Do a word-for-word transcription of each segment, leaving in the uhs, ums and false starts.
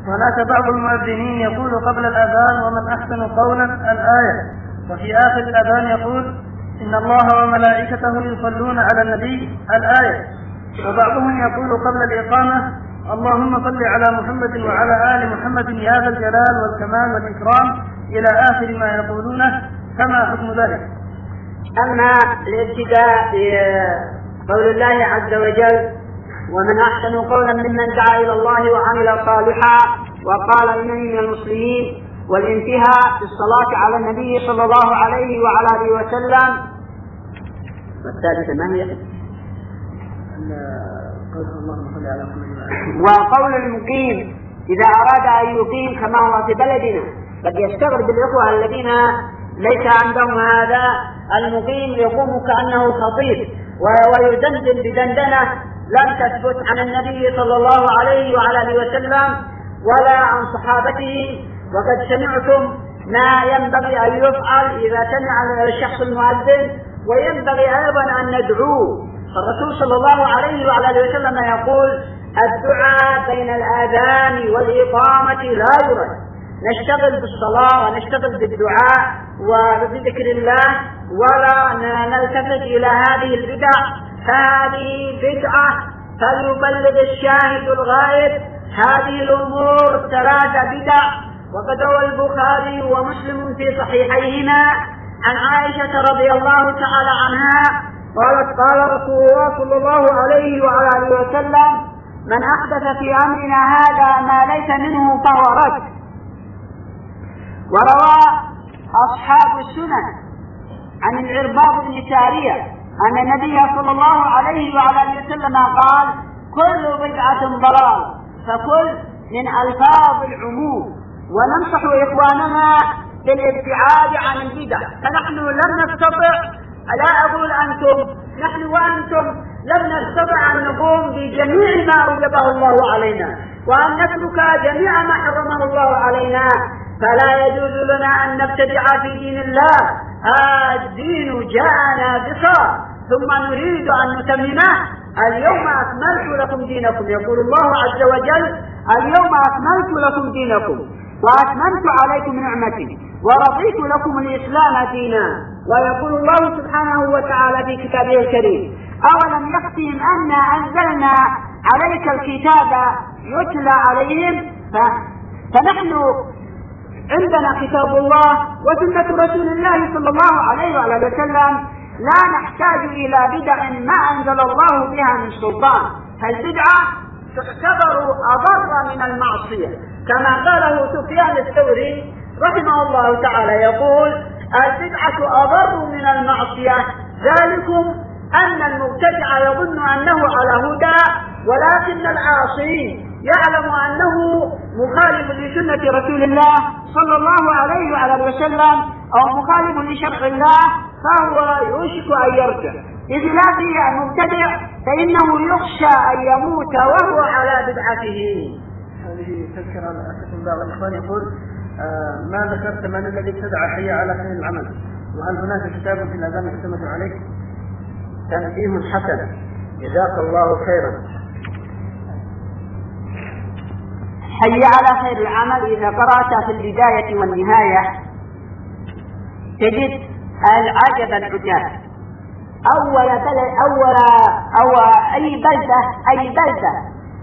هناك بعض المؤذنين يقول قبل الأذان ومن أحسن قولا الآية، وفي آخر الأذان يقول إن الله وملائكته يصلون على النبي الآية، وبعضهم يقول قبل الإقامة اللهم صل على محمد وعلى آل محمد يا ذا الجلال والكمال والإكرام إلى آخر ما يقولونه، فما حكم ذلك؟ أما الابتداء بقول الله عز وجل ومن أحسن قولا ممن دعا إلى الله وعمل صالحا وقال إنني من المسلمين، والانتهاء بالصلاة على النبي صلى الله عليه وعلى آله وسلم. والثالثة ما هي؟ وقول المقيم إذا أراد أن يقيم كما هو في بلدنا. قد يستغرب الإخوة الذين ليس عندهم هذا، المقيم يقوم كأنه خطيب ويدندن بدندنة لم تثبت عن النبي صلى الله عليه وعلى آله وسلم ولا عن صحابته. وقد سمعتم ما ينبغي أن يفعل إذا سمع الشخص المؤذن، وينبغي أيضا أن ندعوه. فالرسول صلى الله عليه وعلى آله وسلم يقول الدعاء بين الآذان والإقامة لا يرد. نشتغل بالصلاة ونشتغل بالدعاء وبذكر الله ولا نلتفت إلى هذه البدع، فهذه بدعة فليبلغ الشاهد الغائب. هذه الأمور ثلاثة بدع. وقد روى البخاري ومسلم في صحيحيهما عن عائشة رضي الله تعالى عنها قالت قال رسول الله صلى الله عليه وعلى آله وسلم من أحدث في أمرنا هذا ما ليس منه فهو رد. وروى أصحاب السنن عن العرباض بن سارية أن النبي صلى الله عليه وعلى آله وسلم قال كل بدعة ضلال، فكل من ألفاظ العموم. وننصح إخواننا بالابتعاد عن البدع. فنحن لم نستطع، لا أقول أنتم، نحن وأنتم لم نستطع أن نقوم بجميع ما أوجبه الله علينا وأن نترك جميع ما حرمه الله علينا. فلا يجوز لنا أن نبتدع في دين الله. هذا الدين جاءنا بصار ثم نريد أن نتممه. اليوم أكملت لكم دينكم، يقول الله عز وجل اليوم أكملت لكم دينكم وأتممت عليكم نعمتي ورضيت لكم الإسلام دينا. ويقول الله سبحانه وتعالى في كتابه الكريم أولم يكفهم أنا أنزلنا عليك الكتاب يتلى عليهم. فنحن عندنا كتاب الله وسنة رسول الله صلى الله عليه وعلى وسلم، لا نحتاج إلى بدع ما أنزل الله بها من سلطان. فالبدعة تعتبر أضر من المعصية كما قاله سفيان الثوري رحمه الله تعالى، يقول البدعة أضر من المعصية، ذلكم أن المبتدع يظن أنه على هدى ولكن العاصي يعلم أنه مخالف لسنة رسول الله صلى الله عليه وعلى وسلم أو مخالف لشرع الله، فهو يوشك أن يرجع. إذ لا فيه المبتدع فإنه يخشى أن يموت وهو على بدعته. هذه تذكر على أساس بعض الإخوان يقول آه ما ذكرت من الذي ابتدع حي على خير العمل، وهل هناك كتاب في الأذان يعتمد عليه؟ تنبيه حسن، جزاك الله خيرا. حي على خير العمل إذا قرأت في البداية والنهاية تجد العجب العجاب. أول بلد أول أو أي بلدة أي بلدة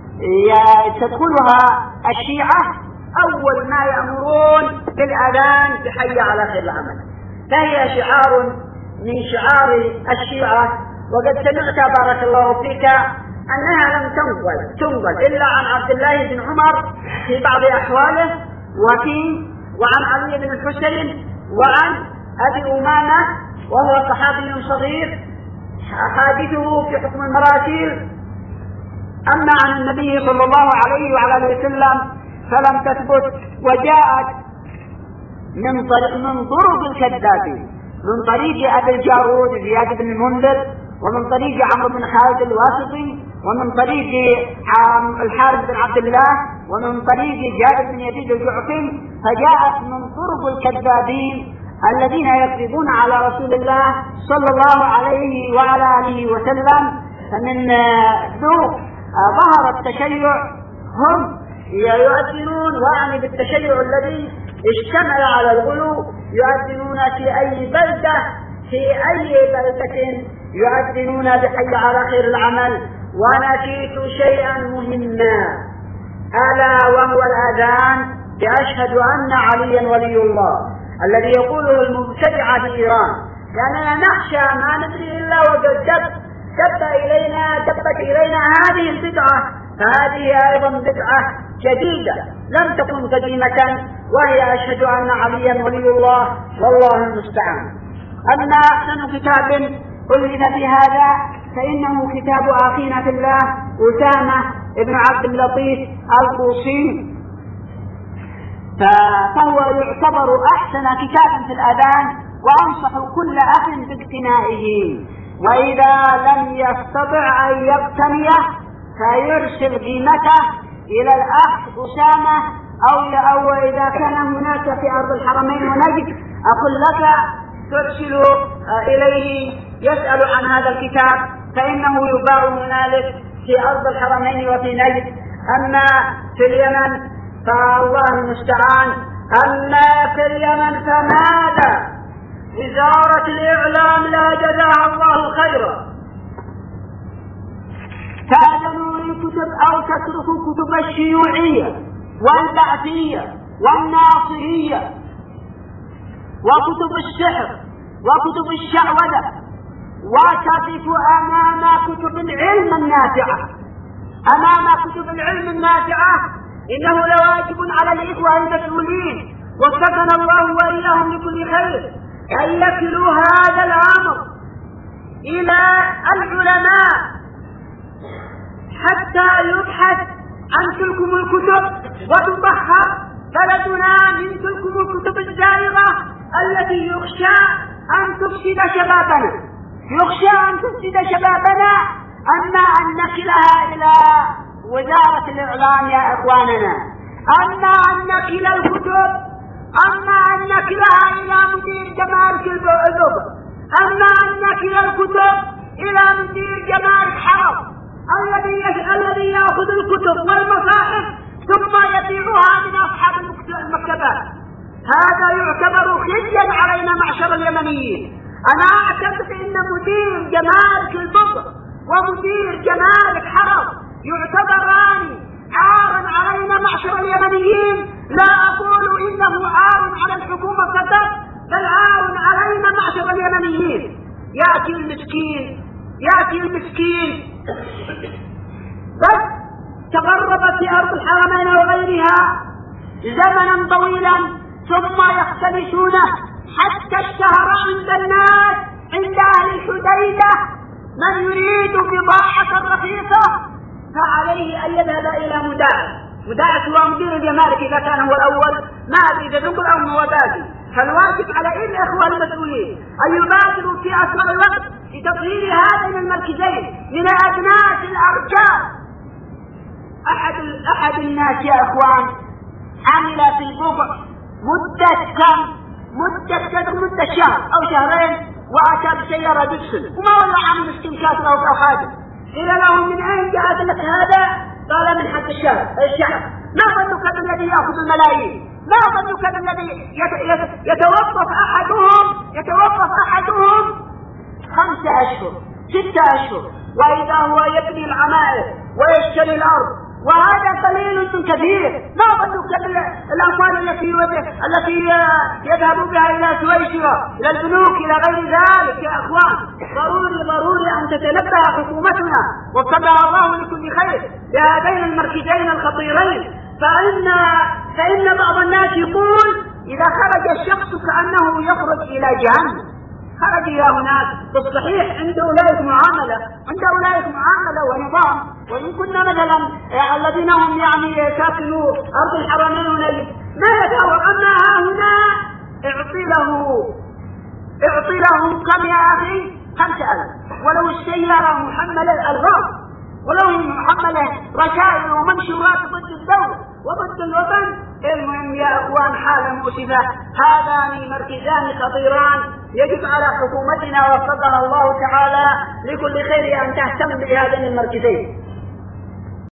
تدخلها الشيعة أول ما يأمرون بالأذان بحي على خير العمل، فهي شعار من شعار الشيعة. وقد سمعت بارك الله فيك أنها لم تنقل تنقل إلا عن عبد الله بن عمر في بعض أحواله وفي وعن علي بن الحسين وعن أبي أمامة وهو صحابي صغير حادثه في حكم المراسيل. أما عن النبي صلى الله عليه وعلى آله وسلم فلم تثبت، وجاءت من طريق من طرق الكذابين، من طريق أبي الجارود زياد بن المنذر، ومن طريق عمرو بن خالد الواسطي، ومن طريق الحارث بن عبد الله، ومن طريق جابر بن يزيد الجعفي. فجاءت من طرق الكذابين الذين يكذبون على رسول الله صلى الله عليه وعلى آله وسلم. فمن ذوق ظهر التشيع هم يؤذنون، وأعني بالتشيع الذي اشتمل على الغلو، يؤذنون في أي بلدة في أي بلدة يؤذنون بحي على خير العمل. ونسيت شيئا مهما ألا وهو الأذان بأشهد أن عليا ولي الله الذي يقوله المبتدعة في إيران، لأننا نخشى ما ندري إلا وقد دب دب إلينا دبت إلينا هذه البدعة، فهذه أيضا بدعة جديدة لم تكن قديمة، وهي أشهد أن عليا ولي الله والله المستعان. أما أحسن كتاب ألف في هذا فإنه كتاب أخينا في الله أسامة بن عبد اللطيف القوصي، فهو يعتبر أحسن كتاب في الأذان، وأنصح كل أخ باقتنائه، وإذا لم يستطع أن يقتنيه فيرسل قيمته إلى الأخ أسامة، أو أو إذا كان هناك في أرض الحرمين ونجد أقول لك ترسل إليه يسأل عن هذا الكتاب، فإنه يباع هنالك في أرض الحرمين وفي نجد. أما في اليمن فالله المستعان. أما في اليمن فماذا؟ وزارة الإعلام لا جزاها الله خيرا، تعلموا الكتب أو تتركوا كتب الشيوعية والبعثية والناصرية وكتب السحر وكتب الشعوذة، وتقفوا أمام كتب العلم النافعة. أمام كتب العلم النافعة إنه لواجب على الإخوة المسؤولين وفقنا الله وإياهم لكل خير أن يكلوا هذا الأمر إلى العلماء حتى يبحث عن تلكم الكتب وتطهر بلدنا من تلكم الكتب الزائغة التي يخشى أن تفسد شبابنا يخشى أن تفسد شبابنا. أما أن نكلها إلى وزارة الإعلام يا إخواننا، أما أن نكل الكتب، أما أن نكلها إلى مدير جمارك العذب، أما أن نكل الكتب إلى مدير جمارك حرم الذي الذي يأخذ الكتب والمصاحف ثم يبيعها من أصحاب المكتبات. هذا يعتبر خزيا علينا معشر اليمنيين. أنا أعتقد أن مدير جمارك البضع ومدير جمارك حرم يعتبران عارا علينا معشر اليمنيين. لا أقول إنه عار على الحكومة فقط، بل عار علينا معشر اليمنيين. يأتي المسكين يأتي المسكين بس تغرب في أرض الحرمين وغيرها زمنا طويلا ثم يختلسونه حتى اشتهر عند الناس عند أهل الحديدة من يريد بضاعة رخيصة فعليه أن يذهب إلى مداعس. مداعس هو مدير الجمارك إذا كان هو الأول، ما أدري إذا نقول أو هو باقي. فالواجب على الإخوة المسؤولين أن يبادروا في أسرع الوقت لتطهير هذين المركزين من أجناس الأرجاء. أحد أحد الناس يا إخوان عمل في البضع مدة كم مدة كذا مدة شهر أو شهرين وأتى بسيارة دكسل وما والله عامل استنكاس أو أو حاجة. قيل له من أين جاءت لك هذا؟ قال من حق الشهر الشهر. ما ظنك بالذي يأخذ الملايين؟ ما ظنك بالذي يتوظف أحدهم يتوظف أحدهم خمسة أشهر ستة أشهر وإذا هو يبني العمائر ويشتري الأرض، وهذا قليل من كثير. ما ظنك بالأموال التي التي يذهب بها إلى سويسرا إلى البنوك إلى غير ذلك يا أخوان. ضروري ضروري أن تتنبه حكومتنا وفقها الله لكل خير بهذين المركزين الخطيرين. فإن فإن بعض الناس يقول إذا خرج الشخص كأنه يخرج إلى جهنم، خرج إلى هناك. بالصحيح عند أولئك معاملة عند أولئك معاملة ونظام. وإن كنا مثلا الذين هم يعني ساكنوا أرض الحرمين ونجد ما يدعو. أما ها هنا اعطي له اعطي لهم كم يا أخي؟ خمسة ألف، ولو السيارة محملة الغاز، ولو محملة رسائل ومنشورات ضد الدولة وضد الوطن. المهم يا أخوان حالة مؤسفة. هذان مركزان خطيران يجب على حكومتنا وفقها الله تعالى لكل خير أن تهتم بهذين المركزين.